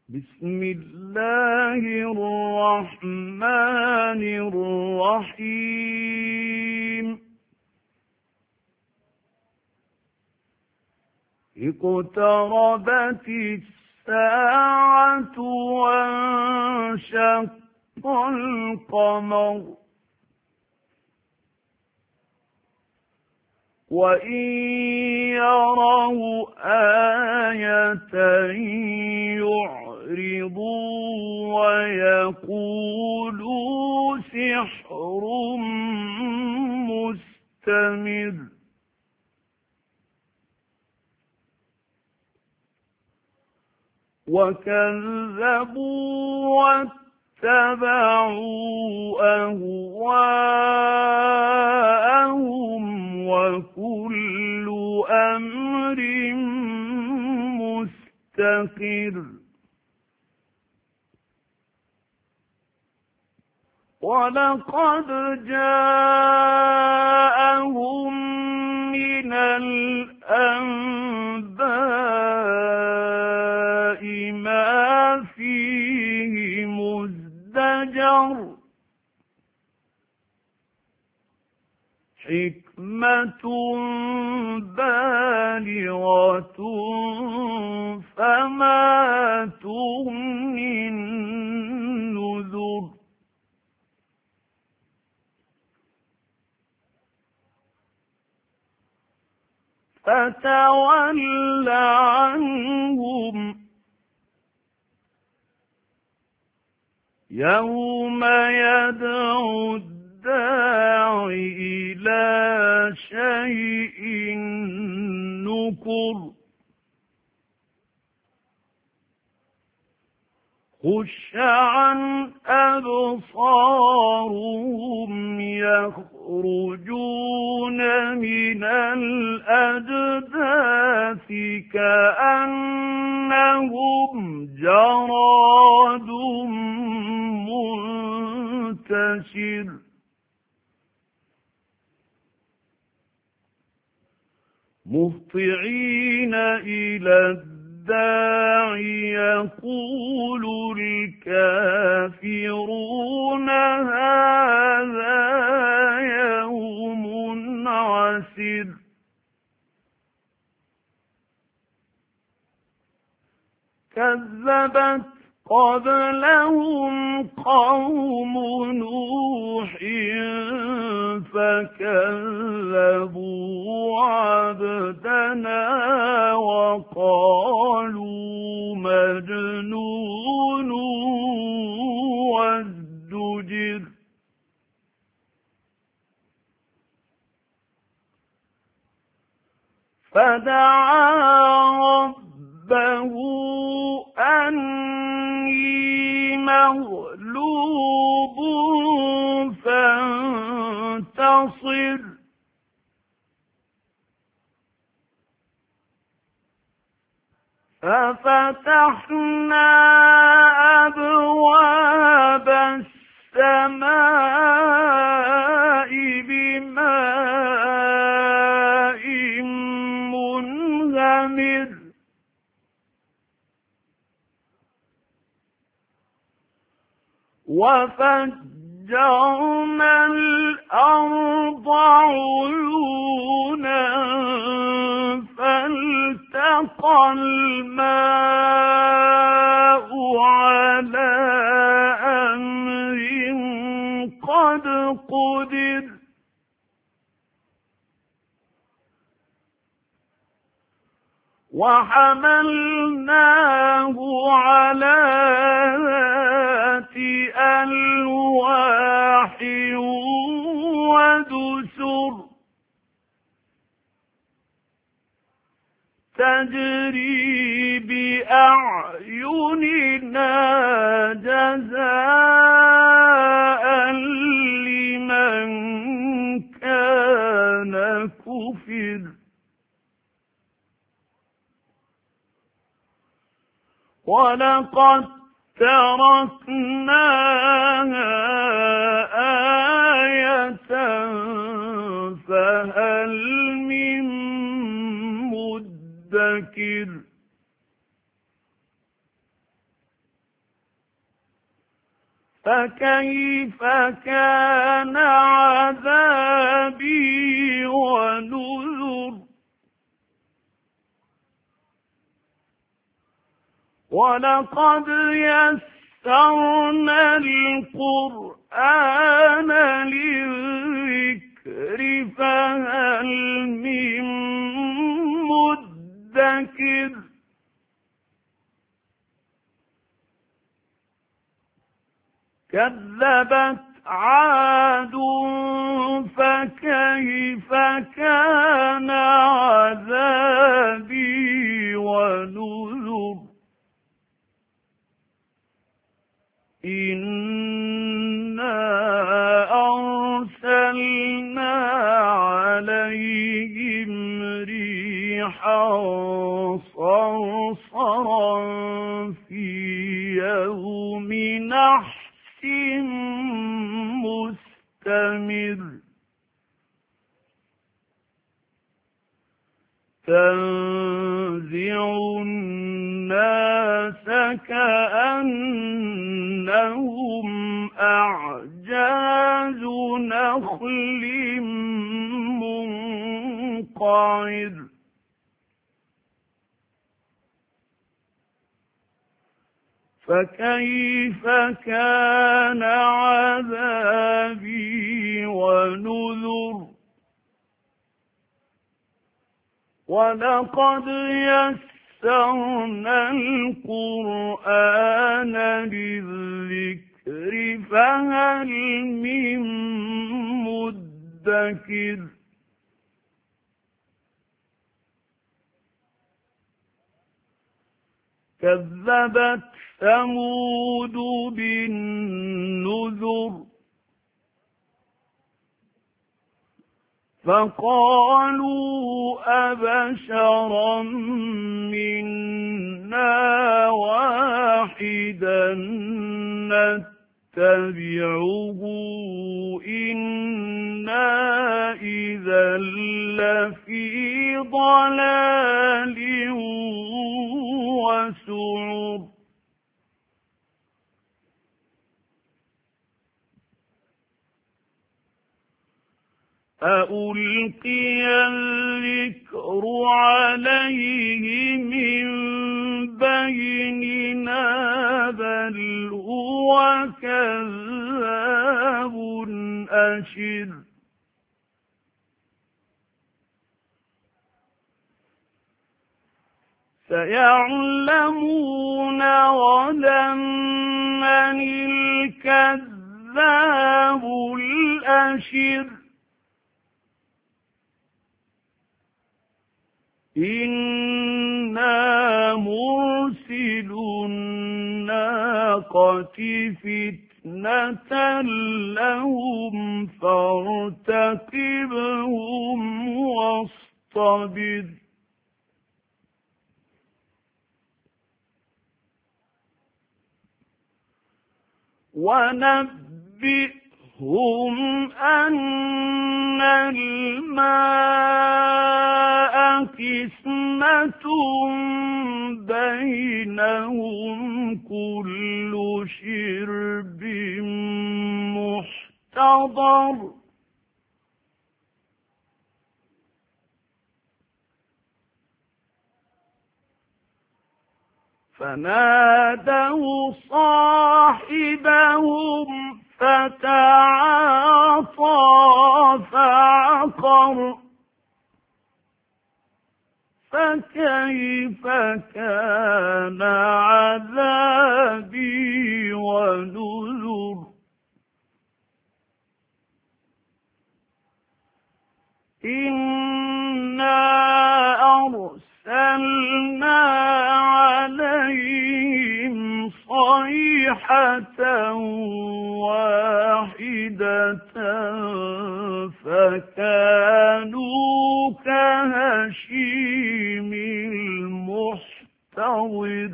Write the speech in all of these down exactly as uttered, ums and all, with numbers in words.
بسم الله الرحمن الرحيم اقتربت الساعة وانشق القمر وإن يروا آية يعرضوا ويقولوا سحر مستمر وكذبوا واتبعوا أهواءهم وكل أمر مستقر ولقد جاءهم من الأنباء ما فيه مزدجر حكمة بالغة فما تغني النذر فتول عنهم يوم يدعو الداع إلى شيء نكر خش عن أبصارهم يخرجون من الأجداث كأنهم جراد منتشر مهطعين إلى الداع يقول الكافرون هذا يوم عسر كذبت قبلهم قوم نوح فكذبوا عبدنا وقالوا مجنون وازدجر فدعا ربه أني مغلوب فانتصر ففتحنا أبواب السماء بماء منهمر وفجرنا الأرض عيونا فالتقى الماء على أمر قد قدر وحملناه على ذات ألواح ودسر تجري بأعيننا جزاء لمن كان كفر ولقد تركناها آية فهل من مدكر فكيف كان عذابي ونذر ولقد يسرنا القرآن للذكر فهل من مدكر كذبت عاد فكيف كان عذابي ونذر إنا أرسلنا عليهم ريحا صرصرا في يوم نحس مستمر تنزع الناس كأنهم أعجاز نخل منقعر فكيف كان عذابي ونذر ولقد يسرنا القرآن للذكر فهل من مدكر كذبت ثمود بالنذر فقالوا أبشرا منا واحدا نتبعه إنا إذا لفي ضلال وسعر أَأُلْقِيَ الذِّكْرُ عَلَيْهِ مِنْ بَيْنِنَا بَلْ هُوَ كَذَّابٌ أَشِرٌ سيعلمون غدا من الكذاب الأشر إنا مرسل الناقة فتنة لهم فارتقبهم واصطبر ونبئهم أن الماء قسمة بينهم كل شرب محتضر فنادوا صاحبهم فتعاطى فعقر فكيف كان عذابي ونذر إنا أرسلنا عليهم صيحة واحدة فكانوا كهشيم المحتضر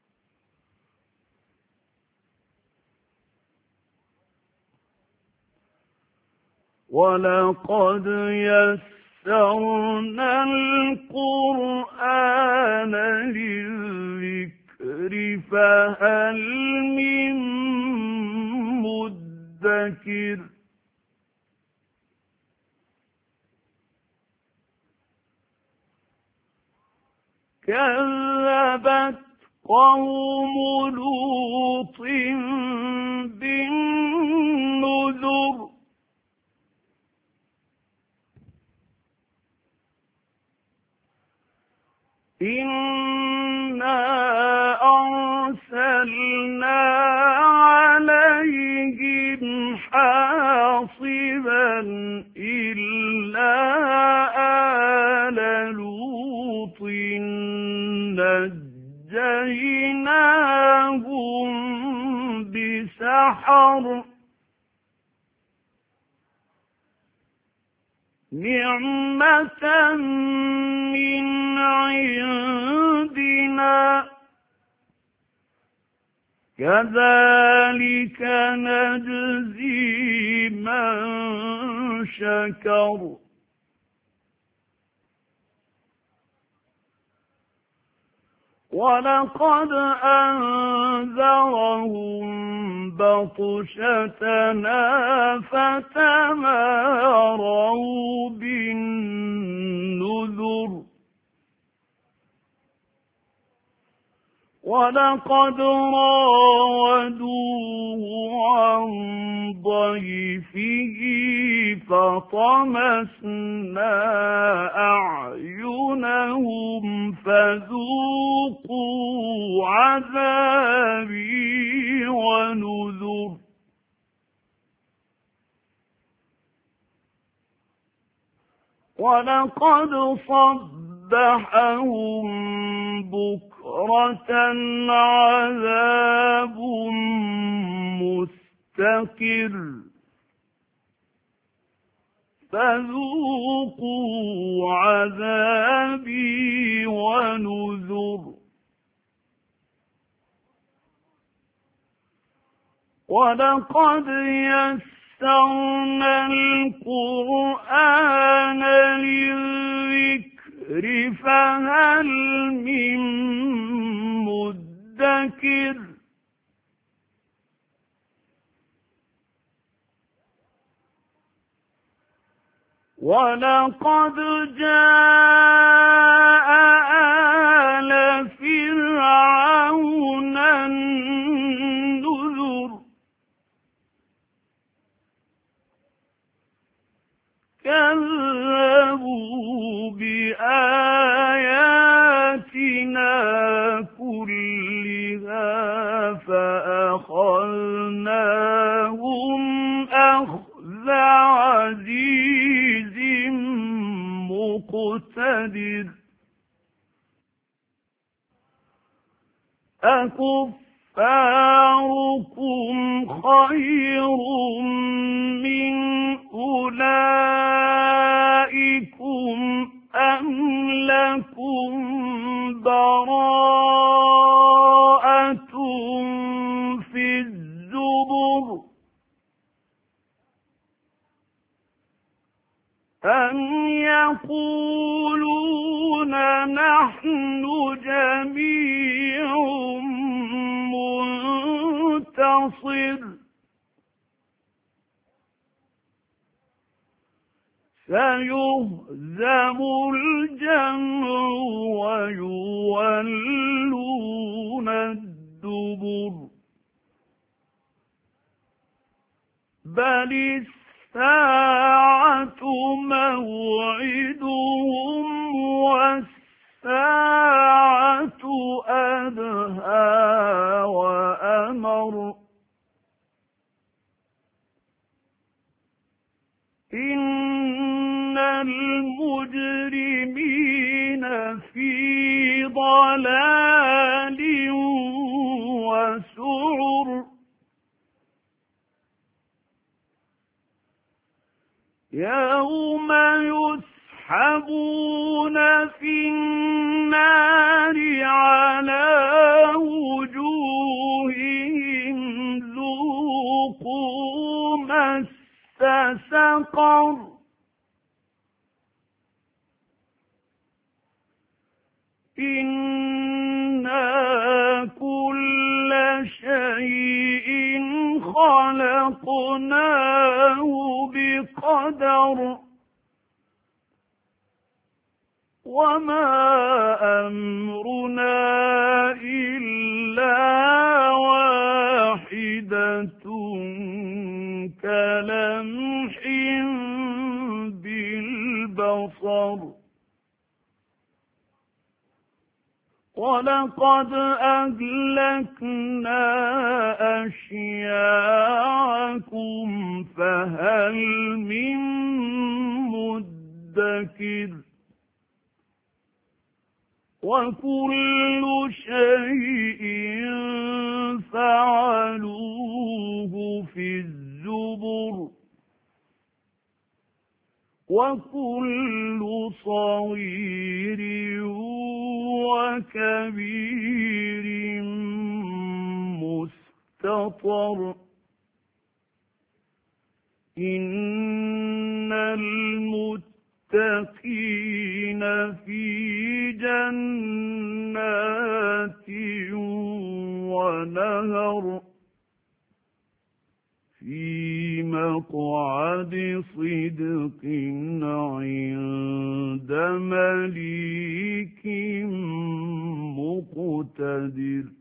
ولقد يسرنا القرآن للذكر فهل من مدكر كذبت قوم لوط بالنذر إنا أرسلنا عليهم حاصبا إلا آل لوط نجيناهم بسحر نعمة من عندنا كذلك نجزي من شكر ولقد أنذرهم بطشتنا فتماروا بالنذر ولقد راودوه عن ضيفه فطمسنا أعينهم فذوقوا عذابي ونذر ولقد صبحهم بكرة عذاب مستقر فذوقوا عذابي ونذر ولقد يسرنا القرآن للذكر فهل من مدكر ولقد جاء آل فرعون النذر كذبوا بآياتنا كلها فأخذناهم أخذ عزيز مقتدر أكفاركم خير من أولئكم أم لكم براءة في الزبر أم يقولون نحن جميع منتصر سيهزم الجمع ويولون الدبر بل الساعة موعدهم والساعة أدهى وأمر إن المجرمين في ضلال وسعر يوم يسحبون في النار على وجوههم ذوقوا مس سقر إنا كل شيء خلقناه خلقناه بقدر وما أمرنا إلا واحدة كلمح بالبصر ولقد أهلكنا أشياعكم فهل من مدكر وكل شيء فعلوه في الزبر وكل صغير وكبير مستطر إن المتقين في جنات ونهر في مقعد صدق عند مليك مقتدر.